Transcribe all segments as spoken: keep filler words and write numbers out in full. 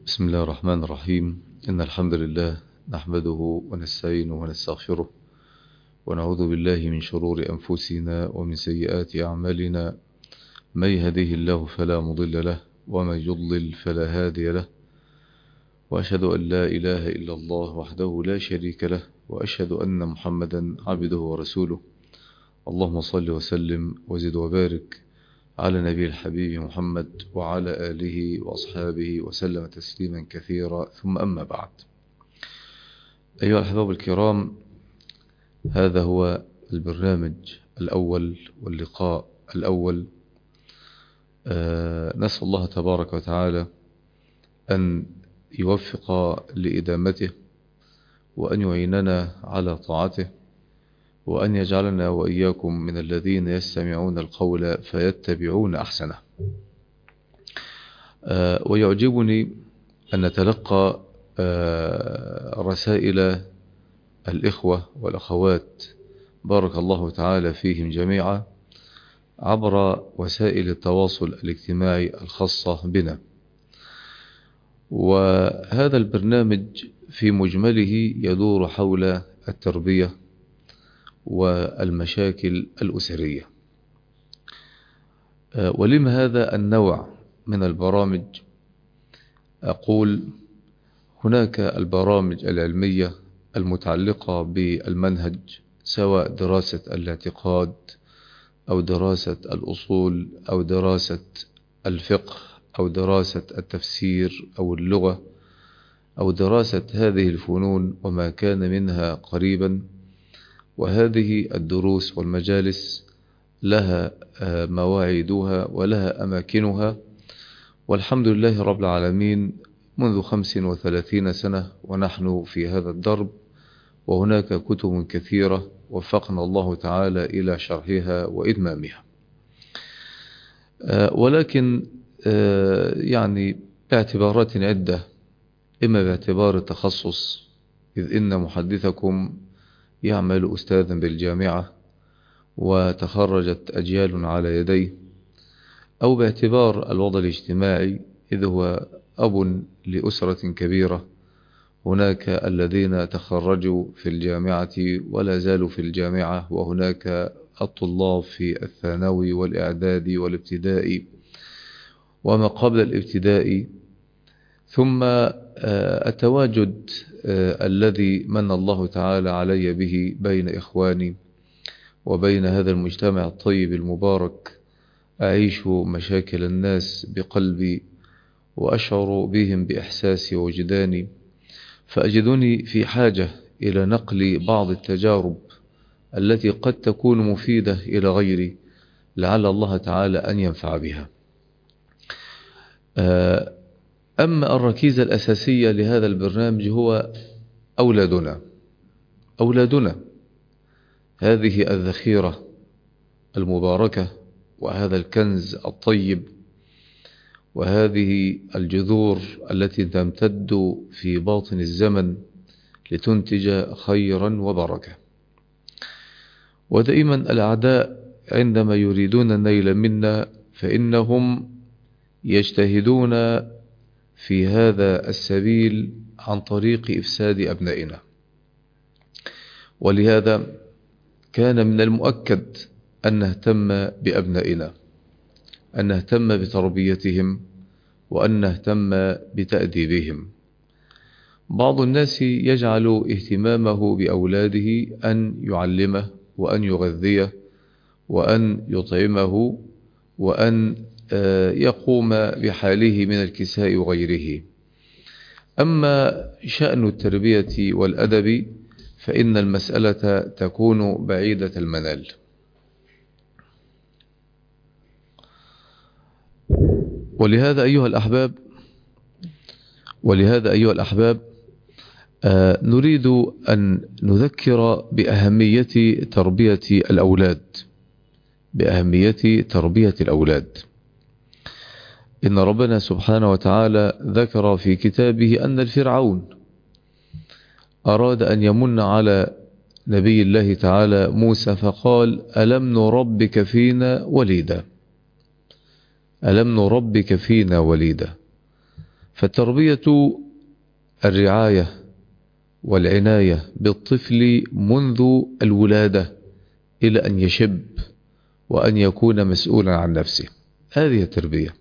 بسم الله الرحمن الرحيم. إن الحمد لله نحمده ونستعينه ونستغفره ونعوذ بالله من شرور أنفسنا ومن سيئات أعمالنا. من يهده الله فلا مضل له ومن يضلل فلا هادي له، وأشهد أن لا إله إلا الله وحده لا شريك له، وأشهد أن محمدا عبده ورسوله. اللهم صل وسلم وزد وبارك على نبي الحبيب محمد وعلى آله وأصحابه وسلم تسليما كثيرا، ثم أما بعد. أيها الأحباب الكرام، هذا هو البرنامج الأول واللقاء الأول. آه نسأل الله تبارك وتعالى أن يوفق لإدامته، وأن يعيننا على طاعته، وأن يجعلنا وإياكم من الذين يستمعون القول فيتبعون أحسنه. آه ويعجبني أن نتلقى آه رسائل الإخوة والأخوات بارك الله تعالى فيهم جميعا عبر وسائل التواصل الاجتماعي الخاصة بنا. وهذا البرنامج في مجمله يدور حول التربية والمشاكل الأسرية. ولما هذا النوع من البرامج؟ أقول هناك البرامج العلمية المتعلقة بالمنهج، سواء دراسة الاعتقاد أو دراسة الأصول أو دراسة الفقه أو دراسة التفسير أو اللغة أو دراسة هذه الفنون وما كان منها قريبا. وهذه الدروس والمجالس لها مواعيدها ولها أماكنها، والحمد لله رب العالمين منذ خمس وثلاثين سنة ونحن في هذا الدرب، وهناك كتب كثيرة وفقنا الله تعالى إلى شرحها وإتمامها. ولكن يعني باعتبارات عدة، إما باعتبار التخصص، إذ إن محدثكم يعمل أستاذا بالجامعة وتخرجت أجيال على يديه، أو باعتبار الوضع الاجتماعي، إذ هو أب لأسرة كبيرة. هناك الذين تخرجوا في الجامعة ولا زالوا في الجامعة، وهناك الطلاب في الثانوي والإعدادي والابتدائي وما قبل الابتدائي، ثم التواجد الذي من الله تعالى علي به بين إخواني وبين هذا المجتمع الطيب المبارك. أعيش مشاكل الناس بقلبي وأشعر بهم بإحساسي ووجداني، فأجدني في حاجة إلى نقل بعض التجارب التي قد تكون مفيدة إلى غيري، لعل الله تعالى أن ينفع بها. أما الركيزة الأساسية لهذا البرنامج هو أولادنا. أولادنا هذه الذخيرة المباركة، وهذا الكنز الطيب، وهذه الجذور التي تمتد في باطن الزمن لتنتج خيرا وبركة. ودائما الأعداء عندما يريدون النيل منا فإنهم يجتهدون في هذا السبيل عن طريق إفساد أبنائنا. ولهذا كان من المؤكد أن نهتم بأبنائنا، أن نهتم بتربيتهم، وأن نهتم بتأديبهم. بعض الناس يجعل اهتمامه بأولاده أن يعلمه وأن يغذيه وأن يطعمه وأن يقوم بحاله من الكساء وغيره. أما شأن التربية والأدب فإن المسألة تكون بعيدة المنال. ولهذا أيها الأحباب ولهذا أيها الأحباب آه نريد أن نذكر بأهمية تربية الأولاد بأهمية تربية الأولاد. إن ربنا سبحانه وتعالى ذكر في كتابه أن الفرعون أراد أن يمن على نبي الله تعالى موسى فقال: ألم نربك فينا وليدا ألم نربك فينا وليدا فالتربية الرعاية والعناية بالطفل منذ الولادة إلى أن يشب وأن يكون مسؤولا عن نفسه، هذه التربية.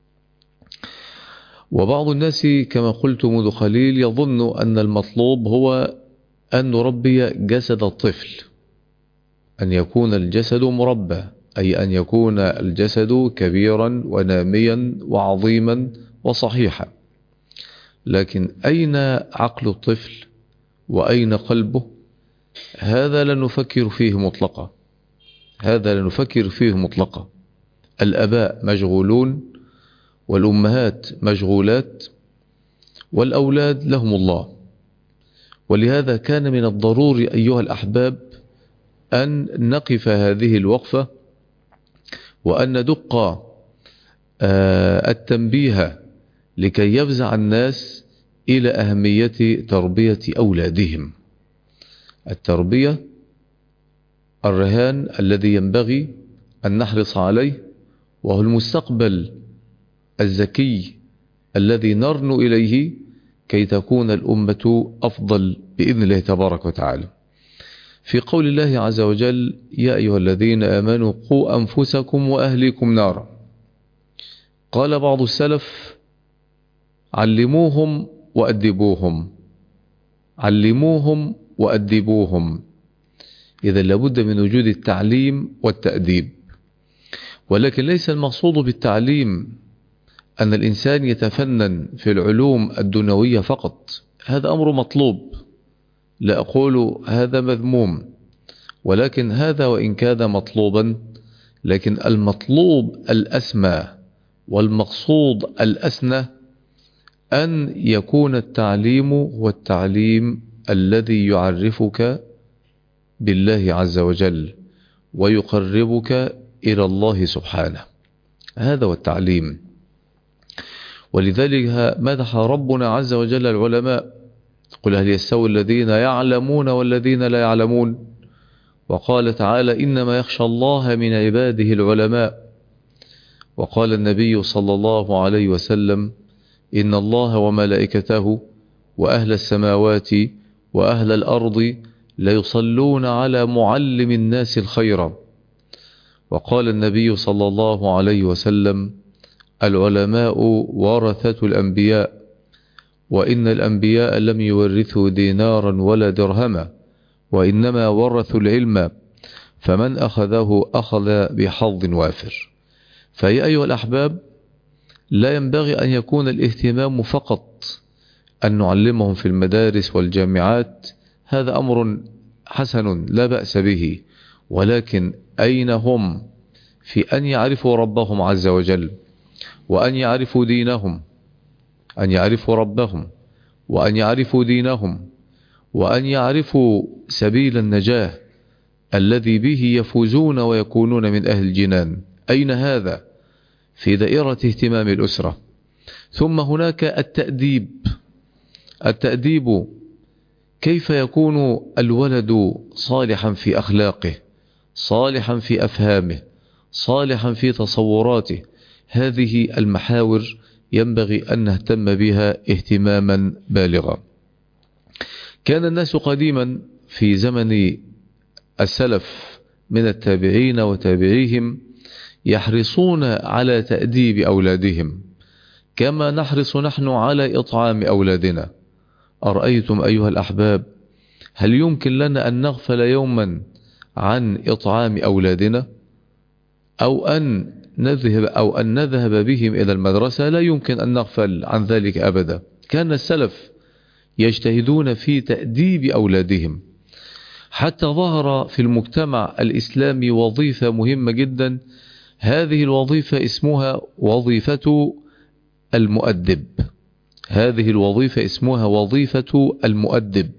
وبعض الناس كما قلت منذ قليل يظن أن المطلوب هو أن نربي جسد الطفل، أن يكون الجسد مربى، أي أن يكون الجسد كبيرا وناميا وعظيما وصحيحا. لكن أين عقل الطفل وأين قلبه؟ هذا لا نفكر فيه مطلقا، هذا لا نفكر فيه مطلقا. الآباء مشغولون والأمهات مشغولات والأولاد لهم الله. ولهذا كان من الضروري أيها الأحباب أن نقف هذه الوقفة وأن ندق التنبيه لكي يفزع الناس إلى أهمية تربية أولادهم. التربية الرهان الذي ينبغي أن نحرص عليه، وهو المستقبل الذكي الذي نرنو إليه كي تكون الأمة أفضل بإذن الله تبارك وتعالى. في قول الله عز وجل: يا أيها الذين آمنوا قوا أنفسكم وأهليكم نارا. قال بعض السلف: علموهم وأدبوهم، علموهم وأدبوهم. إذا لابد من وجود التعليم والتأديب، ولكن ليس المقصود بالتعليم أن الإنسان يتفنن في العلوم الدنيوية فقط، هذا أمر مطلوب، لا أقول هذا مذموم، ولكن هذا وإن كان مطلوبا، لكن المطلوب الأسمى والمقصود الأسنى أن يكون التعليم هو التعليم الذي يعرفك بالله عز وجل ويقربك إلى الله سبحانه، هذا هو التعليم. ولذلك مدح ربنا عز وجل العلماء: قل هل يستوي الذين يعلمون والذين لا يعلمون؟ وقال تعالى: إنما يخشى الله من عباده العلماء. وقال النبي صلى الله عليه وسلم: إن الله وملائكته وأهل السماوات وأهل الأرض ليصلون على معلم الناس الخير. وقال النبي صلى الله عليه وسلم: العلماء ورثة الأنبياء، وإن الأنبياء لم يورثوا دينارا ولا درهما، وإنما ورثوا العلم، فمن أخذه أخذ بحظ وافر. فيا أيها الأحباب، لا ينبغي أن يكون الاهتمام فقط أن نعلمهم في المدارس والجامعات، هذا أمر حسن لا بأس به، ولكن أين هم في أن يعرفوا ربهم عز وجل، وأن يعرفوا دينهم، أن يعرفوا ربهم وأن يعرفوا دينهم وأن يعرفوا سبيل النجاة الذي به يفوزون ويكونون من أهل الجنان؟ أين هذا في دائرة اهتمام الأسرة؟ ثم هناك التأديب. التأديب، كيف يكون الولد صالحا في أخلاقه، صالحا في أفهامه، صالحا في تصوراته؟ هذه المحاور ينبغي أن نهتم بها اهتماما بالغا. كان الناس قديما في زمن السلف من التابعين وتابعيهم يحرصون على تأديب أولادهم كما نحرص نحن على إطعام أولادنا. أرأيتم أيها الأحباب، هل يمكن لنا أن نغفل يوما عن إطعام أولادنا، أو أن نذهب أو أن نذهب بهم إلى المدرسة؟ لا يمكن أن نغفل عن ذلك أبدا. كان السلف يجتهدون في تأديب أولادهم، حتى ظهر في المجتمع الإسلامي وظيفة مهمة جدا، هذه الوظيفة اسمها وظيفة المؤدب. هذه الوظيفة اسمها وظيفة المؤدب.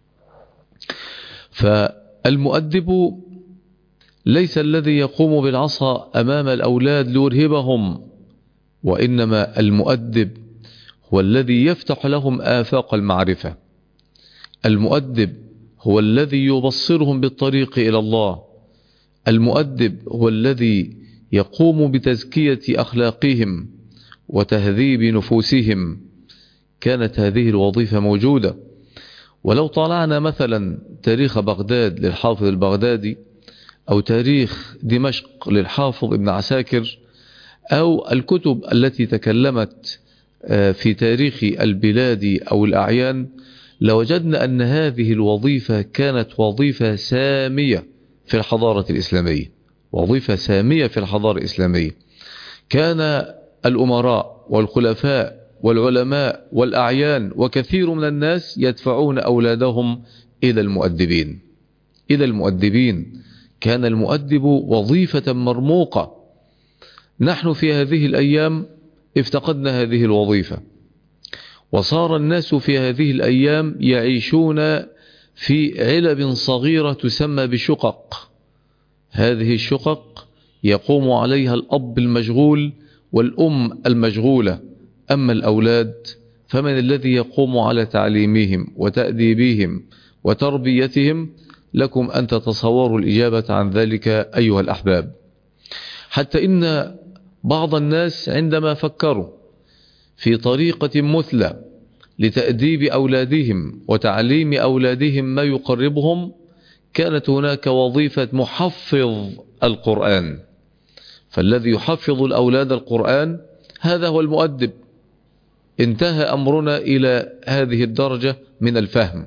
فالمؤدب ليس الذي يقوم بالعصا أمام الأولاد ليرهبهم، وإنما المؤدب هو الذي يفتح لهم آفاق المعرفة. المؤدب هو الذي يبصرهم بالطريق إلى الله. المؤدب هو الذي يقوم بتزكية أخلاقهم وتهذيب نفوسهم. كانت هذه الوظيفة موجودة. ولو طالعنا مثلا تاريخ بغداد للحافظ البغدادي، أو تاريخ دمشق للحافظ ابن عساكر، أو الكتب التي تكلمت في تاريخ البلاد أو الأعيان، لوجدنا أن هذه الوظيفة كانت وظيفة سامية في الحضارة الإسلامية، وظيفة سامية في الحضارة الإسلامية. كان الأمراء والخلفاء والعلماء والأعيان وكثير من الناس يدفعون أولادهم إلى المؤدبين إلى المؤدبين كان المؤدب وظيفة مرموقة. نحن في هذه الأيام افتقدنا هذه الوظيفة، وصار الناس في هذه الأيام يعيشون في علب صغيرة تسمى بشقق. هذه الشقق يقوم عليها الأب المشغول والأم المشغولة، أما الأولاد فمن الذي يقوم على تعليمهم وتأديبهم وتربيتهم؟ لكم أن تتصوروا الإجابة عن ذلك أيها الأحباب. حتى إن بعض الناس عندما فكروا في طريقة مثلى لتأديب أولادهم وتعليم أولادهم ما يقربهم، كانت هناك وظيفة محفظ القرآن. فالذي يحفظ الأولاد القرآن هذا هو المؤدب. انتهى أمرنا إلى هذه الدرجة من الفهم.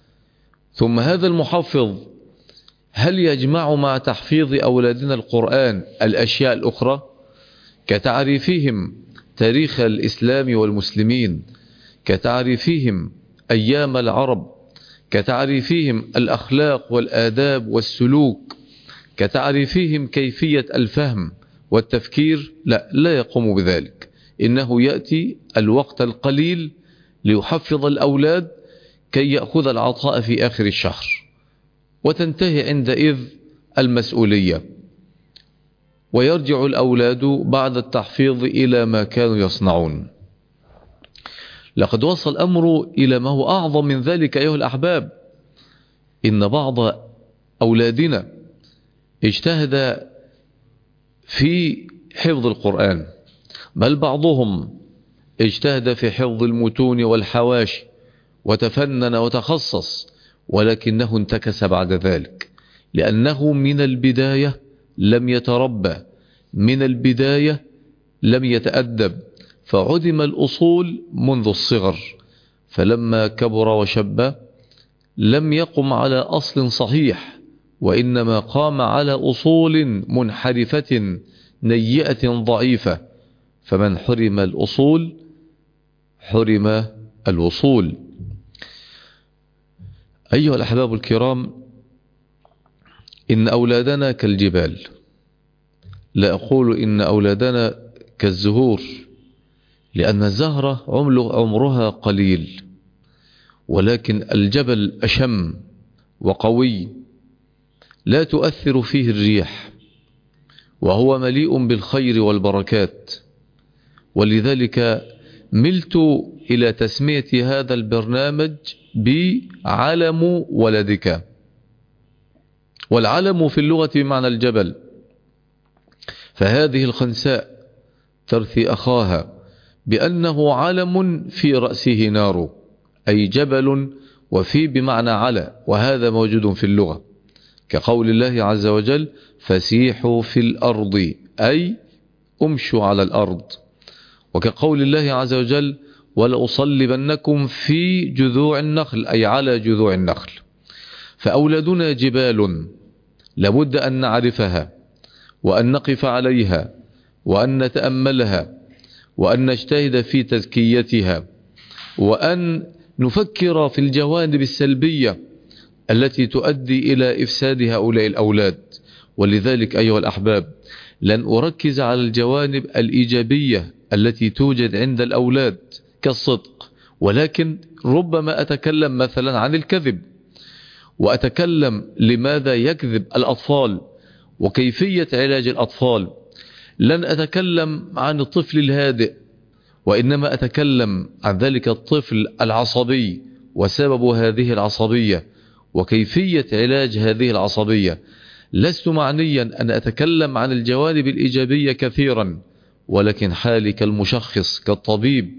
ثم هذا المحفظ هل يجمع مع تحفيظ أولادنا القرآن الأشياء الأخرى كتعريفهم تاريخ الإسلام والمسلمين، كتعريفهم أيام العرب، كتعريفهم الأخلاق والآداب والسلوك، كتعريفهم كيفية الفهم والتفكير؟ لا، لا يقوم بذلك. إنه يأتي الوقت القليل ليحفظ الأولاد كي يأخذ العطاء في آخر الشهر، وتنتهي عندئذ المسؤولية، ويرجع الأولاد بعد التحفيظ إلى ما كانوا يصنعون. لقد وصل الأمر إلى ما هو أعظم من ذلك أيها الأحباب. إن بعض أولادنا اجتهد في حفظ القرآن، بل بعضهم اجتهد في حفظ المتون والحواشي وتفنن وتخصص، ولكنه انتكس بعد ذلك، لأنه من البداية لم يتربى، من البداية لم يتأدب، فعدم الأصول منذ الصغر. فلما كبر وشب لم يقم على أصل صحيح، وإنما قام على أصول منحرفة نيئة ضعيفة. فمن حرم الأصول حرم الوصول. أيها الأحباب الكرام، إن أولادنا كالجبال، لا أقول إن أولادنا كالزهور، لأن الزهرة عمرها قليل، ولكن الجبل أشم وقوي لا تؤثر فيه الريح، وهو مليء بالخير والبركات. ولذلك ملت إلى تسمية هذا البرنامج بعلم ولدك. والعلم في اللغة بمعنى الجبل. فهذه الخنساء ترثي أخاها بأنه علم في رأسه نار، أي جبل، وفي بمعنى على، وهذا موجود في اللغة، كقول الله عز وجل: فسيحوا في الأرض، أي أمشوا على الأرض. وكقول الله عز وجل: ولأصلبنكم في جذوع النخل، أي على جذوع النخل. فأولادنا جبال لابد أن نعرفها، وأن نقف عليها، وأن نتأملها، وأن نجتهد في تزكيتها، وأن نفكر في الجوانب السلبية التي تؤدي إلى إفساد هؤلاء الأولاد. ولذلك أيها الأحباب، لن أركز على الجوانب الإيجابية التي توجد عند الأولاد كالصدق، ولكن ربما أتكلم مثلا عن الكذب، وأتكلم لماذا يكذب الأطفال وكيفية علاج الأطفال. لن أتكلم عن الطفل الهادئ، وإنما أتكلم عن ذلك الطفل العصبي وسبب هذه العصبية وكيفية علاج هذه العصبية. لست معنيا أن أتكلم عن الجوانب الإيجابية كثيرا، ولكن حالي كالمشخص كالطبيب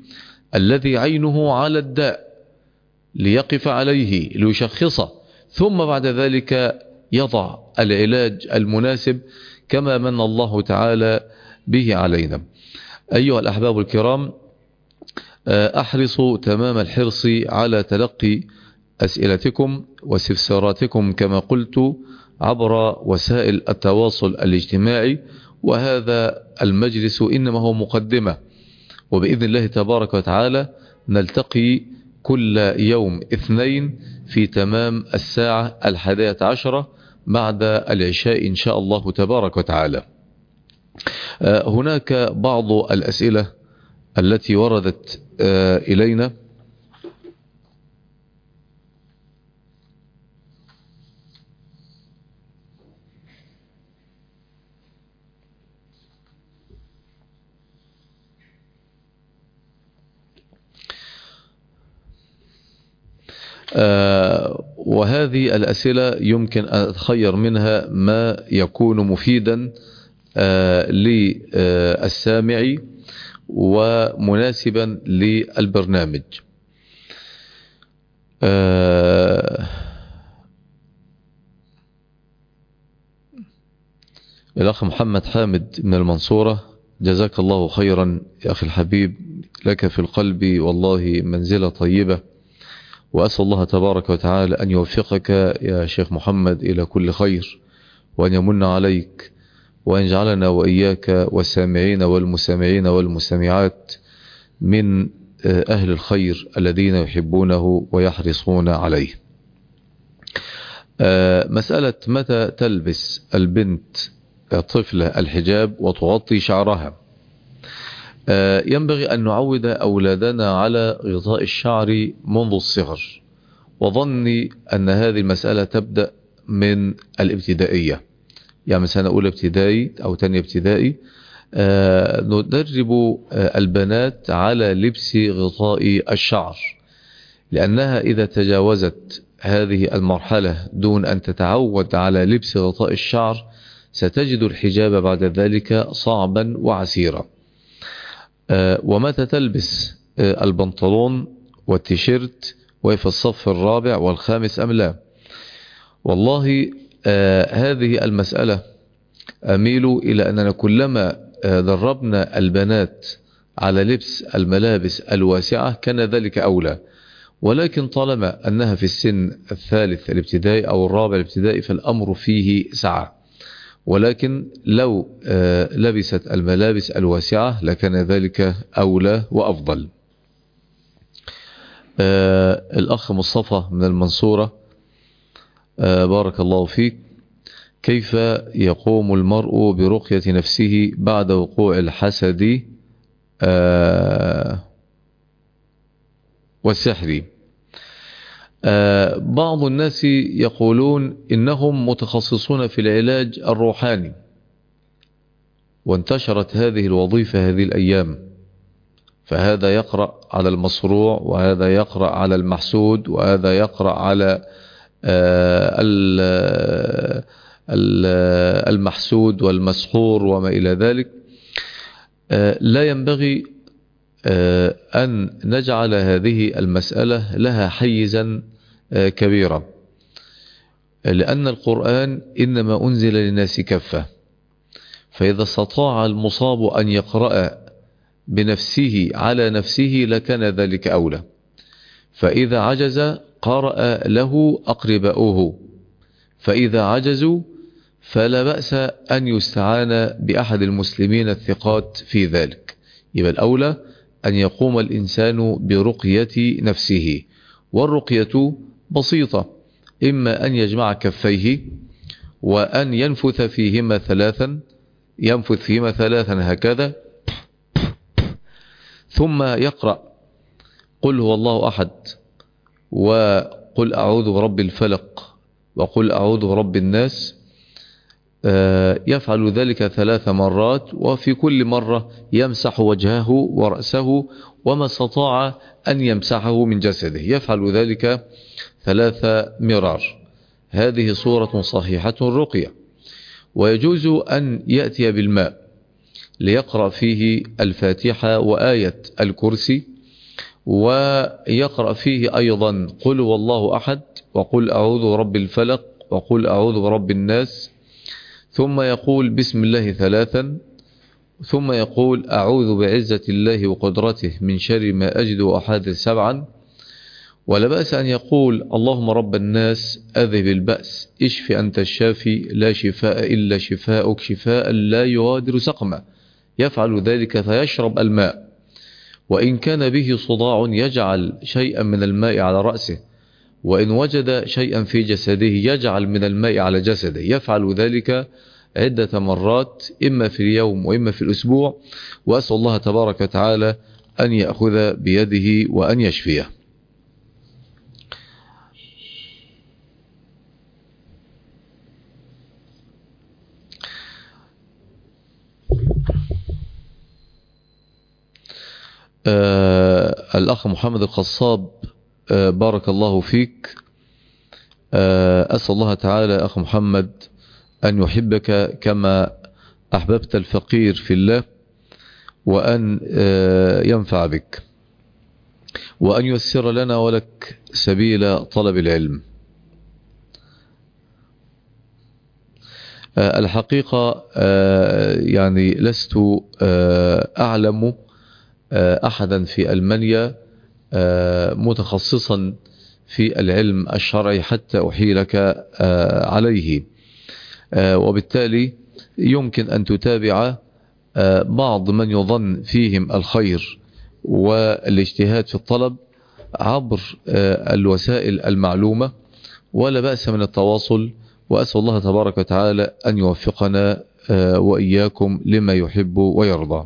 الذي عينه على الداء ليقف عليه ليشخصه، ثم بعد ذلك يضع العلاج المناسب كما من الله تعالى به علينا. أيها الأحباب الكرام، أحرص تمام الحرص على تلقي أسئلتكم واستفساراتكم كما قلت عبر وسائل التواصل الاجتماعي، وهذا المجلس إنما هو مقدمة، وبإذن الله تبارك وتعالى نلتقي كل يوم اثنين في تمام الساعة الحادية عشرة بعد العشاء إن شاء الله تبارك وتعالى. هناك بعض الأسئلة التي وردت إلينا. آه وهذه الأسئلة يمكن أن أتخير منها ما يكون مفيدا آه للسامع ومناسبا للبرنامج. آه الأخ محمد حامد من المنصورة: جزاك الله خيرا يا أخي الحبيب، لك في القلب والله منزلة طيبة، وأسأل الله تبارك وتعالى أن يوفقك يا شيخ محمد إلى كل خير، وأن يمن عليك، وأن يجعلنا وإياك والسامعين والمسامعين والمستمعات من أهل الخير الذين يحبونه ويحرصون عليه. مسألة متى تلبس البنت الطفلة الحجاب وتغطي شعرها؟ ينبغي أن نعود أولادنا على غطاء الشعر منذ الصغر، وظني أن هذه المسألة تبدأ من الابتدائية، يعني سنة أولى ابتدائي أو تانية ابتدائي. ندرب البنات على لبس غطاء الشعر، لأنها إذا تجاوزت هذه المرحلة دون أن تتعود على لبس غطاء الشعر ستجد الحجاب بعد ذلك صعبا وعسيرا. ومتى تلبس البنطلون والتيشيرت وفي الصف الرابع والخامس أم لا؟ والله هذه المسألة أميل إلى أننا كلما دربنا البنات على لبس الملابس الواسعة كان ذلك أولى، ولكن طالما أنها في السن الثالث الابتدائي أو الرابع الابتدائي فالأمر فيه سعة، ولكن لو لبست الملابس الواسعة لكان ذلك أولى وأفضل. الأخ مصطفى من المنصورة: بارك الله فيك، كيف يقوم المرء برقية نفسه بعد وقوع الحسد والسحر؟ بعض الناس يقولون إنهم متخصصون في العلاج الروحاني، وانتشرت هذه الوظيفة هذه الأيام، فهذا يقرأ على المصروع، وهذا يقرأ على المحسود، وهذا يقرأ على المحسود والمسحور وما إلى ذلك. لا ينبغي أن نجعل هذه المسألة لها حيزا كبيرا، لأن القرآن إنما أنزل للناس كافة، فإذا استطاع المصاب أن يقرأ بنفسه على نفسه لكان ذلك أولى، فإذا عجز قرأ له أقرباؤه، فإذا عجزوا فلا بأس أن يستعان بأحد المسلمين الثقات في ذلك. يبقى الأولى أن يقوم الإنسان برقية نفسه، والرقية بسيطة، إما أن يجمع كفيه وأن ينفث فيهما ثلاثا، ينفث فيهما ثلاثا هكذا، ثم يقرأ قل هو الله أحد، وقل أعوذ برب الفلق، وقل أعوذ برب الناس. يفعل ذلك ثلاث مرات، وفي كل مرة يمسح وجهه ورأسه وما استطاع أن يمسحه من جسده، يفعل ذلك ثلاث مرار. هذه صورة صحيحة الرقية. ويجوز أن يأتي بالماء ليقرأ فيه الفاتحة وآية الكرسي، ويقرأ فيه أيضا قل والله أحد، وقل أعوذ برب الفلق، وقل أعوذ برب الناس، ثم يقول بسم الله ثلاثا، ثم يقول أعوذ بعزة الله وقدرته من شر ما أجد وأحاذر سبعا. ولا بأس أن يقول اللهم رب الناس أذهب البأس اشف أنت الشافي لا شفاء إلا شفاءك شفاء لا يغادر سقما. يفعل ذلك فيشرب الماء، وإن كان به صداع يجعل شيئا من الماء على رأسه، وإن وجد شيئا في جسده يجعل من الماء على جسده. يفعل ذلك عدة مرات إما في اليوم وإما في الأسبوع، وأسأل الله تبارك وتعالى أن يأخذ بيده وأن يشفيه. آه الأخ محمد الخصاب، آه بارك الله فيك. آه أسأل الله تعالى أخ محمد أن يحبك كما أحببت الفقير في الله، وأن آه ينفع بك، وأن ييسر لنا ولك سبيل طلب العلم. آه الحقيقة آه يعني لست آه أعلم أحدا في ألمانيا متخصصا في العلم الشرعي حتى أحيلك عليه، وبالتالي يمكن أن تتابع بعض من يظن فيهم الخير والاجتهاد في الطلب عبر الوسائل المعلومة، ولا بأس من التواصل. وأسأل الله تبارك وتعالى أن يوفقنا وإياكم لما يحب ويرضى.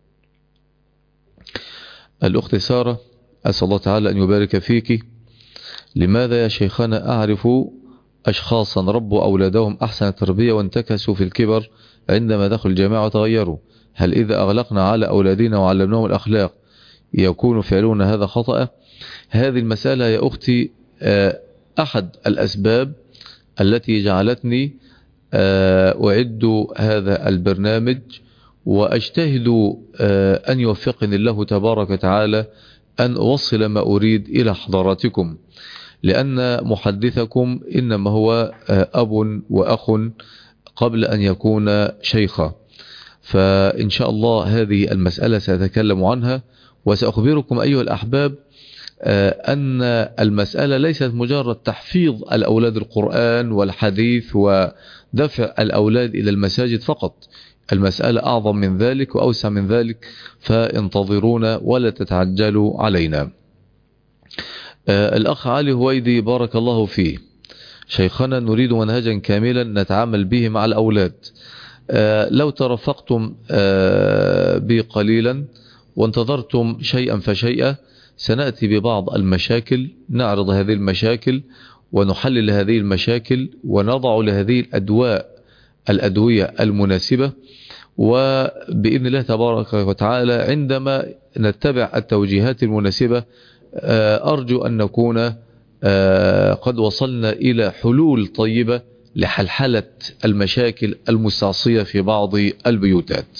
الأخت سارة، أسأل الله تعالى أن يبارك فيك. لماذا يا شيخنا أعرف أشخاصا ربوا أولادهم أحسن التربية وانتكسوا في الكبر عندما دخلوا الجامعة وتغيروا؟ هل إذا أغلقنا على أولادنا وعلمناهم الأخلاق يكون فعلون هذا خطأ؟ هذه المسألة يا أختي أحد الأسباب التي جعلتني أعد هذا البرنامج، وأجتهد أن يوفقني الله تبارك وتعالى أن أوصل ما أريد إلى حضراتكم، لأن محدثكم إنما هو أب وأخ قبل أن يكون شيخا. فإن شاء الله هذه المسألة سأتكلم عنها، وسأخبركم أيها الأحباب أن المسألة ليست مجرد تحفيظ الأولاد القرآن والحديث ودفع الأولاد إلى المساجد فقط. المسألة أعظم من ذلك وأوسع من ذلك، فانتظرونا ولا تتعجلوا علينا. آه الأخ علي هويدي، بارك الله فيه. شيخنا نريد منهجا كاملا نتعامل به مع الأولاد. آه لو ترفقتم آه بي قليلا وانتظرتم شيئا فشيئا سنأتي ببعض المشاكل، نعرض هذه المشاكل ونحلل هذه المشاكل ونضع لهذه الأدواء الأدوية المناسبة، وبإذن الله تبارك وتعالى عندما نتبع التوجيهات المناسبة أرجو أن نكون قد وصلنا إلى حلول طيبة لحلحلة المشاكل المستعصية في بعض البيوتات.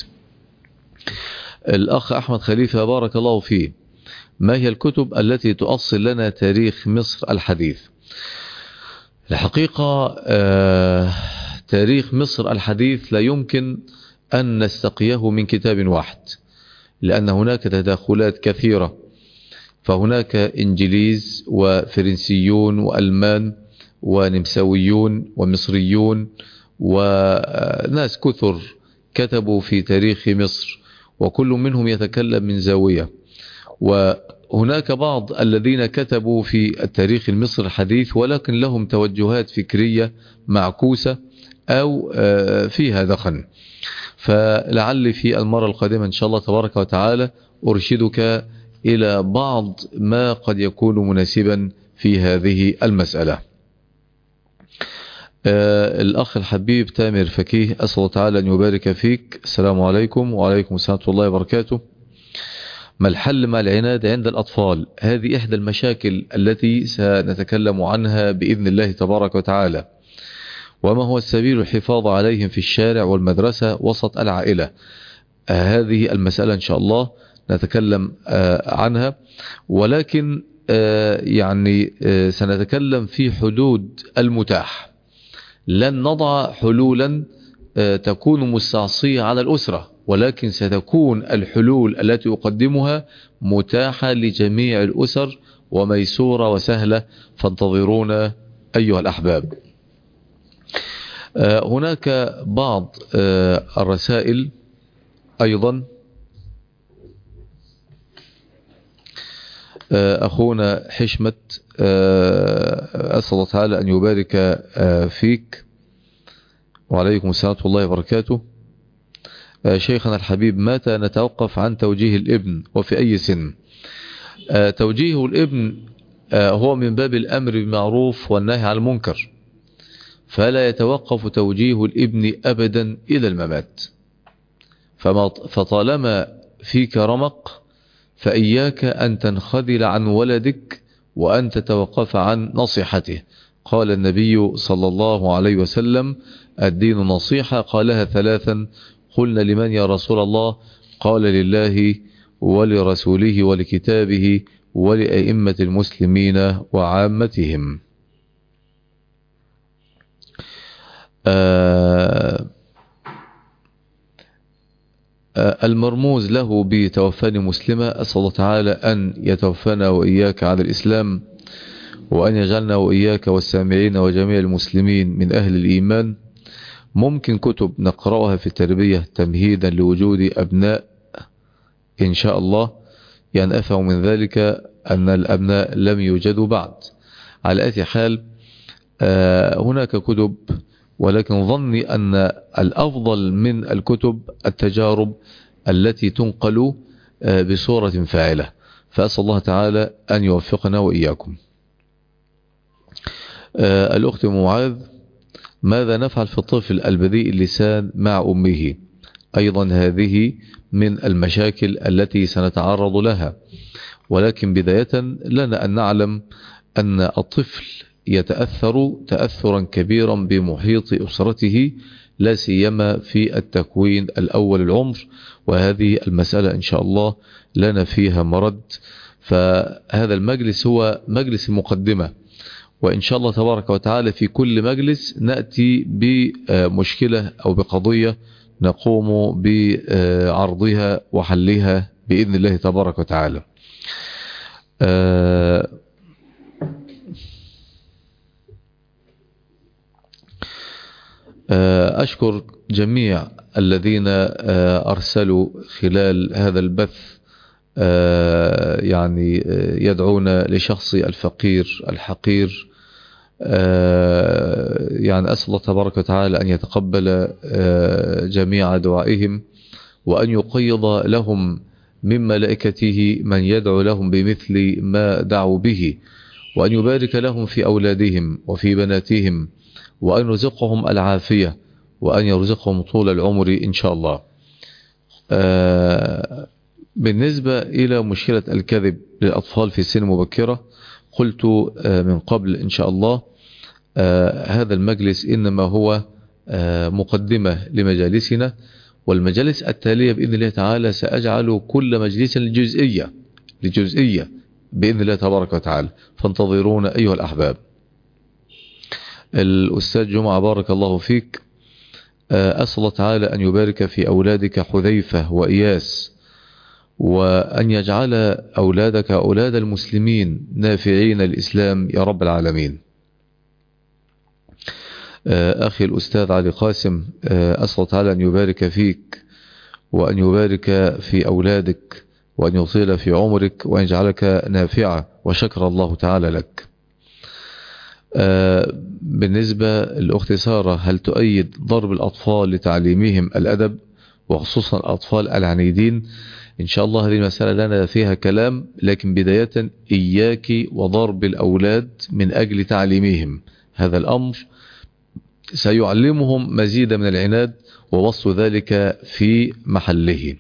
الأخ أحمد خليفة، بارك الله فيه. ما هي الكتب التي تؤصل لنا تاريخ مصر الحديث؟ الحقيقة آه تاريخ مصر الحديث لا يمكن أن نستقيه من كتاب واحد، لأن هناك تداخلات كثيرة، فهناك إنجليز وفرنسيون وألمان ونمساويون ومصريون وناس كثر كتبوا في تاريخ مصر، وكل منهم يتكلم من زاوية. وهناك بعض الذين كتبوا في التاريخ المصري الحديث ولكن لهم توجهات فكرية معكوسة أو فيها دخن. فلعل في المرة القادمة إن شاء الله تبارك وتعالى أرشدك إلى بعض ما قد يكون مناسبا في هذه المسألة. الأخ الحبيب تامر فكيه، أسأل الله تعالى أن يبارك فيك. السلام عليكم. وعليكم السلام ورحمة الله وبركاته. ما الحل مع العناد عند الأطفال؟ هذه إحدى المشاكل التي سنتكلم عنها بإذن الله تبارك وتعالى. وما هو السبيل الحفاظ عليهم في الشارع والمدرسة وسط العائلة؟ هذه المسألة إن شاء الله نتكلم عنها، ولكن يعني سنتكلم في حدود المتاح. لن نضع حلولا تكون مستعصية على الأسرة، ولكن ستكون الحلول التي أقدمها متاحة لجميع الأسر وميسورة وسهلة، فانتظرونا أيها الأحباب. هناك بعض الرسائل أيضا. أخونا حشمة، أسأل الله تعالى أن يبارك فيك، وعليكم السلام ورحمة الله وبركاته. شيخنا الحبيب، متى نتوقف عن توجيه الابن وفي أي سن؟ توجيه الابن هو من باب الأمر بالمعروف والنهي عن المنكر، فلا يتوقف توجيه الابن أبدا إلى الممات. فطالما فيك رمق فإياك أن تنخذل عن ولدك وأن تتوقف عن نصيحته. قال النبي صلى الله عليه وسلم: الدين نصيحة. قالها ثلاثا: قلنا لمن يا رسول الله؟ قال: لله ولرسوله ولكتابه ولأئمة المسلمين وعامتهم. آه المرموز له بتوفاني مسلمة، أسأل الله تعالى أن يتوفانا وإياك على الإسلام، وأن يجعلنا وإياك والسامعين وجميع المسلمين من أهل الإيمان. ممكن كتب نقرأها في التربية تمهيدا لوجود أبناء إن شاء الله. يعني أفهم من ذلك أن الأبناء لم يوجدوا بعد. على أي حال هناك كتب، ولكن ظني أن الأفضل من الكتب التجارب التي تنقل بصورة فاعلة، فأسأل الله تعالى أن يوفقنا وإياكم. الأخت معاذ: ماذا نفعل في الطفل البذيء اللسان مع أمه؟ أيضا هذه من المشاكل التي سنتعرض لها، ولكن بداية لنا أن نعلم أن الطفل يتأثر تأثرا كبيرا بمحيط أسرته، لا سيما في التكوين الأول العمر، وهذه المسألة إن شاء الله لنا فيها مرد. فهذا المجلس هو مجلس المقدمة، وإن شاء الله تبارك وتعالى في كل مجلس نأتي بمشكلة أو بقضية نقوم بعرضها وحلها بإذن الله تبارك وتعالى. أشكر جميع الذين أرسلوا خلال هذا البث يعني يدعون لشخصي الفقير الحقير. يعني أسأل الله تبارك وتعالى أن يتقبل جميع دعائهم، وأن يقيض لهم من ملائكته من يدعو لهم بمثل ما دعوا به، وأن يبارك لهم في أولادهم وفي بناتهم، وأن يرزقهم العافية، وأن يرزقهم طول العمر إن شاء الله. بالنسبة إلى مشكلة الكذب للأطفال في سن مبكرة، قلت من قبل إن شاء الله هذا المجلس إنما هو مقدمة لمجالسنا، والمجالس التالية بإذن الله تعالى سأجعل كل مجلس لجزئية لجزئية بإذن الله تبارك وتعالى، فانتظرونا أيها الأحباب. الأستاذ جمعة بارك الله فيك، أسأل الله تعالى أن يبارك في أولادك حذيفة وإياس، وأن يجعل أولادك أولاد المسلمين نافعين الإسلام يا رب العالمين. أخي الأستاذ علي قاسم، أسأل الله تعالى أن يبارك فيك، وأن يبارك في أولادك، وأن يطيل في عمرك، وأن يجعلك نافعا، وشكر الله تعالى لك. بالنسبة للأخت سارة، هل تؤيد ضرب الأطفال لتعليمهم الأدب، وخصوصا الأطفال العنيدين؟ إن شاء الله هذه المسألة لنا فيها كلام، لكن بداية إياك وضرب الأولاد من أجل تعليمهم. هذا الأمر سيعلمهم مزيد من العناد، ووصف ذلك في محله.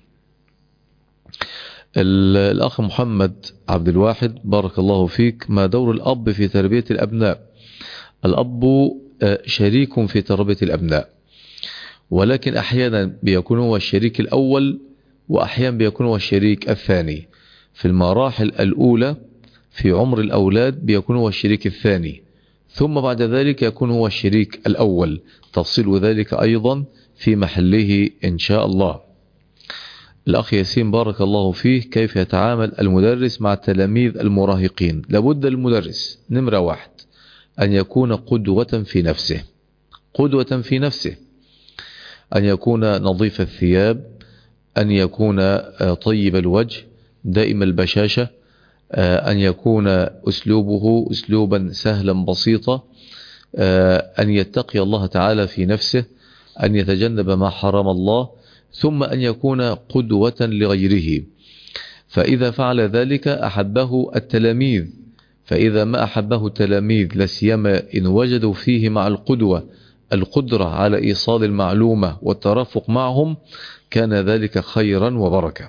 الأخ محمد عبد الواحد بارك الله فيك، ما دور الأب في تربية الأبناء؟ الأب شريك في تربية الأبناء، ولكن أحيانا بيكون هو الشريك الأول وأحيانا بيكون هو الشريك الثاني. في المراحل الأولى في عمر الأولاد بيكون هو الشريك الثاني، ثم بعد ذلك يكون هو الشريك الأول. تفصيل ذلك أيضا في محله إن شاء الله. الأخ ياسين بارك الله فيه، كيف يتعامل المدرس مع التلاميذ المراهقين؟ لابد المدرس نمرة واحد أن يكون قدوة في نفسه، قدوة في نفسه، أن يكون نظيف الثياب، أن يكون طيب الوجه دائم البشاشة، أن يكون أسلوبه أسلوبا سهلا بسيطا، أن يتقي الله تعالى في نفسه، أن يتجنب ما حرم الله، ثم أن يكون قدوة لغيره. فإذا فعل ذلك أحبه التلاميذ، فإذا ما أحبه التلاميذ لسيما إن وجدوا فيه مع القدوة القدرة على إيصال المعلومة والترافق معهم، كان ذلك خيرا وبركة.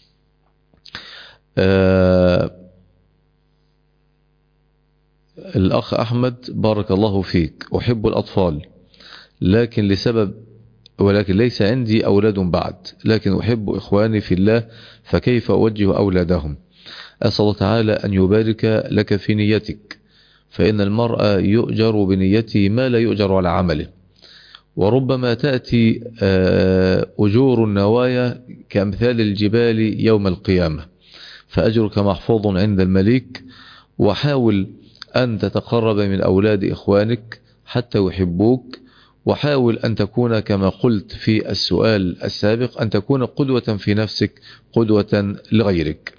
آه الأخ أحمد بارك الله فيك، أحب الأطفال لكن لسبب ولكن ليس عندي أولاد بعد، لكن أحب إخواني في الله، فكيف أوجه أولادهم؟ أسأل الله تعالى أن يبارك لك في نيتك، فإن المرء يؤجر بنيته ما لا يؤجر على عمله، وربما تأتي أجور النوايا كأمثال الجبال يوم القيامة، فأجرك محفوظ عند المليك. وحاول أن تتقرب من أولاد إخوانك حتى يحبوك، وحاول أن تكون كما قلت في السؤال السابق أن تكون قدوة في نفسك، قدوة لغيرك.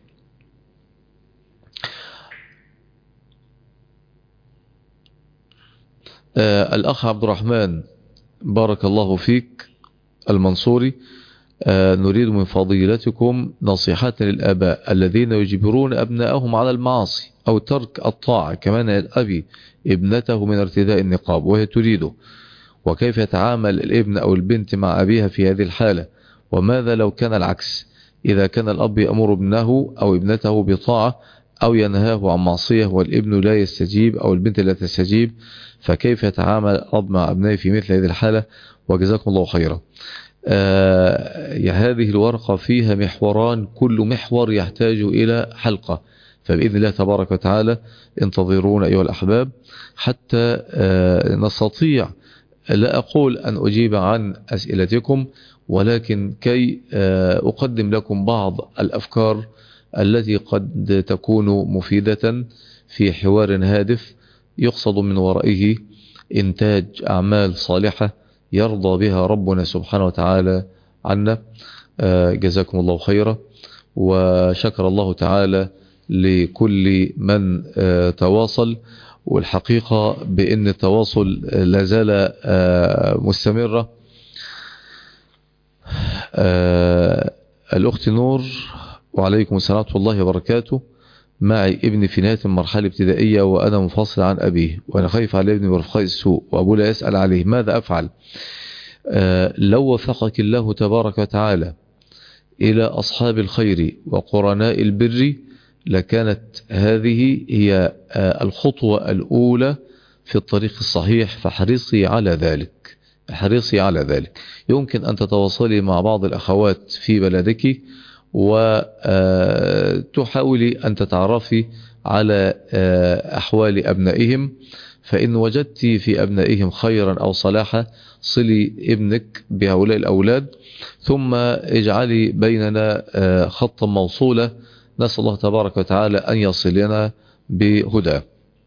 آه الأخ عبد الرحمن بارك الله فيك المنصوري، آه نريد من فضيلتكم نصيحات للآباء الذين يجبرون أبنائهم على المعاصي أو ترك الطاعة، كمان الأبي ابنته من ارتداء النقاب وهي تريده، وكيف يتعامل الابن أو البنت مع أبيها في هذه الحالة؟ وماذا لو كان العكس، إذا كان الأب يأمر ابنه أو ابنته بطاعة أو ينهاه عن معصية والابن لا يستجيب أو البنت لا تستجيب، فكيف يتعامل الأب مع أبنائه في مثل هذه الحالة؟ وجزاكم الله خيرا. آه هذه الورقة فيها محوران، كل محور يحتاج إلى حلقة، فبإذن الله تبارك وتعالى انتظرونا أيها الأحباب حتى آه نستطيع، لا أقول أن أجيب عن أسئلتكم، ولكن كي أقدم لكم بعض الأفكار التي قد تكون مفيدة في حوار هادف يقصد من ورائه إنتاج أعمال صالحة يرضى بها ربنا سبحانه وتعالى عنا. جزاكم الله خيرا، وشكر الله تعالى لكل من تواصل، والحقيقة بأن التواصل لازال مستمرة. الأخت نور، وعليكم السلام ورحمة الله وبركاته، معي ابني في نهاية المرحلة الابتدائية وأنا منفصل عن أبيه، وأنا خايف على ابني برفقاء السوء، وأبوه لا يسأل عليه، ماذا أفعل؟ لو وفقك الله تبارك وتعالى إلى أصحاب الخير وقرناء البر لكانت هذه هي الخطوة الأولى في الطريق الصحيح، فحرصي على ذلك، حرصي على ذلك. يمكن أن تتواصلي مع بعض الأخوات في بلدك وتحاولي أن تتعرفي على أحوال أبنائهم، فإن وجدت في أبنائهم خيرا أو صلاحا صلي ابنك بهؤلاء الأولاد، ثم اجعلي بيننا خطا موصولة، نسأل الله تبارك وتعالى أن يصلنا بهدى.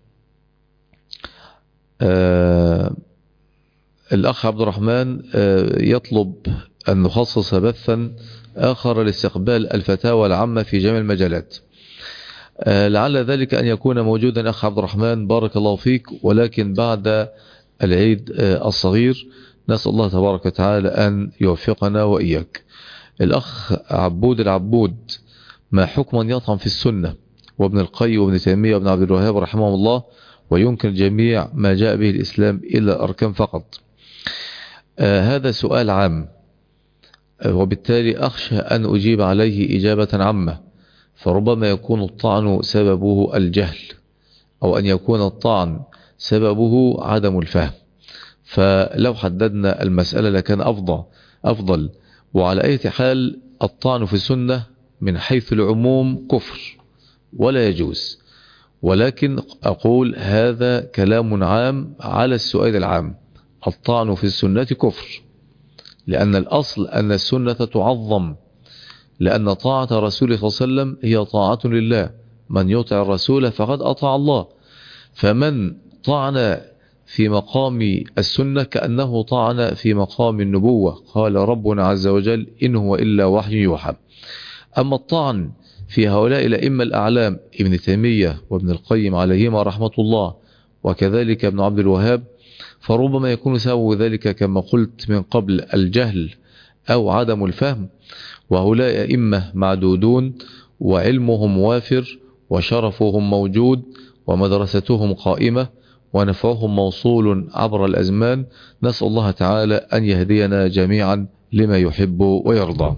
آه الأخ عبد الرحمن آه يطلب أن نخصص بثا آخر لاستقبال الفتاوى العامة في جميع المجالات. آه لعل ذلك أن يكون موجودا أخ عبد الرحمن بارك الله فيك، ولكن بعد العيد آه الصغير، نسأل الله تبارك وتعالى أن يوفقنا وإياك. الأخ عبود العبود، ما حكم أن يطعن في السنة وابن القيم وابن تيمية وابن عبد الوهاب رحمه الله، وينكر جميع ما جاء به الإسلام إلا الأركان فقط؟ آه هذا سؤال عام، آه وبالتالي أخشى أن أجيب عليه إجابة عامة، فربما يكون الطعن سببه الجهل، أو أن يكون الطعن سببه عدم الفهم، فلو حددنا المسألة لكان أفضل أفضل وعلى أي حال الطعن في السنة من حيث العموم كفر ولا يجوز، ولكن أقول هذا كلام عام على السؤال العام. الطعن في السنة كفر، لأن الأصل أن السنة تعظم، لأن طاعة رسوله صلى الله عليه وسلم هي طاعة لله، من يطع الرسول فقد أطاع الله. فمن طعن في مقام السنة كأنه طعن في مقام النبوة، قال ربنا عز وجل إن هو إلا وحي يوحى. أما الطعن في هؤلاء الأئمة الأعلام ابن تيمية وابن القيم عليهما رحمة الله، وكذلك ابن عبد الوهاب، فربما يكون سبب ذلك كما قلت من قبل الجهل أو عدم الفهم، وهؤلاء أئمة معدودون وعلمهم وافر وشرفهم موجود ومدرستهم قائمة ونفعهم موصول عبر الأزمان. نسأل الله تعالى أن يهدينا جميعا لما يحب ويرضى.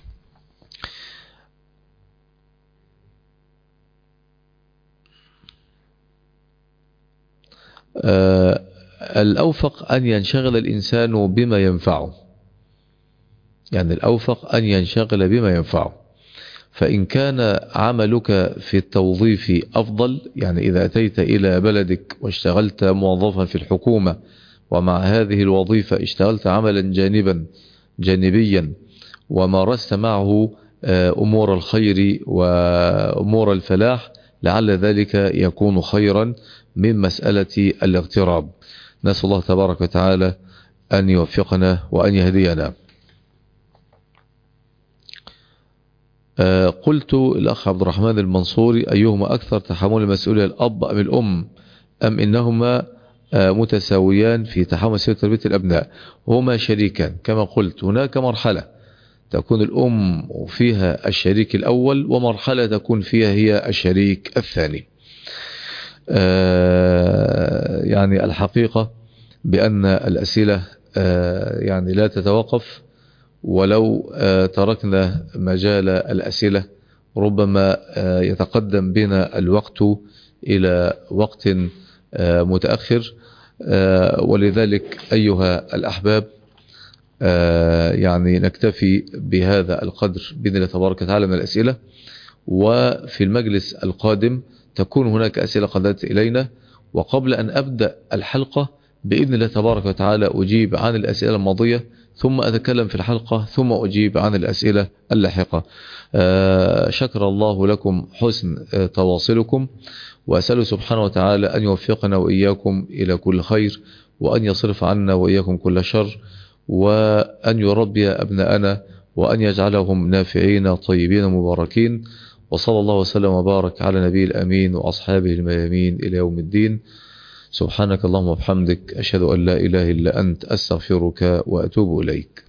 آه الأوفق أن ينشغل الإنسان بما ينفعه، يعني الأوفق أن ينشغل بما ينفعه. فإن كان عملك في التوظيف أفضل، يعني إذا أتيت إلى بلدك واشتغلت موظفا في الحكومة، ومع هذه الوظيفة اشتغلت عملا جانبا جانبيا ومارست معه أمور الخير وأمور الفلاح، لعل ذلك يكون خيرا من مسألة الاغتراب. نسأل الله تبارك وتعالى أن يوفقنا وأن يهدينا. قلت الأخ عبد الرحمن المنصوري: أيهما أكثر تحمل المسؤولية، الأب أم الأم، أم إنهما متساويان في تحمل مسؤولية تربية الأبناء؟ هما شريكان كما قلت. هناك مرحلة تكون الأم فيها الشريك الأول، ومرحلة تكون فيها هي الشريك الثاني. يعني الحقيقة بأن الأسئلة يعني لا تتوقف، ولو تركنا مجال الأسئلة ربما يتقدم بنا الوقت إلى وقت متأخر. ولذلك أيها الأحباب يعني نكتفي بهذا القدر بإذن الله تبارك وتعالى من الأسئلة، وفي المجلس القادم تكون هناك أسئلة قادت إلينا. وقبل أن أبدأ الحلقة بإذن الله تبارك وتعالى أجيب عن الأسئلة الماضية، ثم أتكلم في الحلقة، ثم أجيب عن الأسئلة اللاحقة. شكر الله لكم حسن تواصلكم، وأسأل سبحانه وتعالى أن يوفقنا وإياكم إلى كل خير، وأن يصرف عنا وإياكم كل شر، وأن يربي أبناءنا، وأن يجعلهم نافعين طيبين مباركين. وصلى الله وسلم وبارك على نبي الأمين وأصحابه الميامين إلى يوم الدين. سبحانك اللهم وبحمدك، أشهد أن لا إله إلا أنت، أستغفرك وأتوب إليك.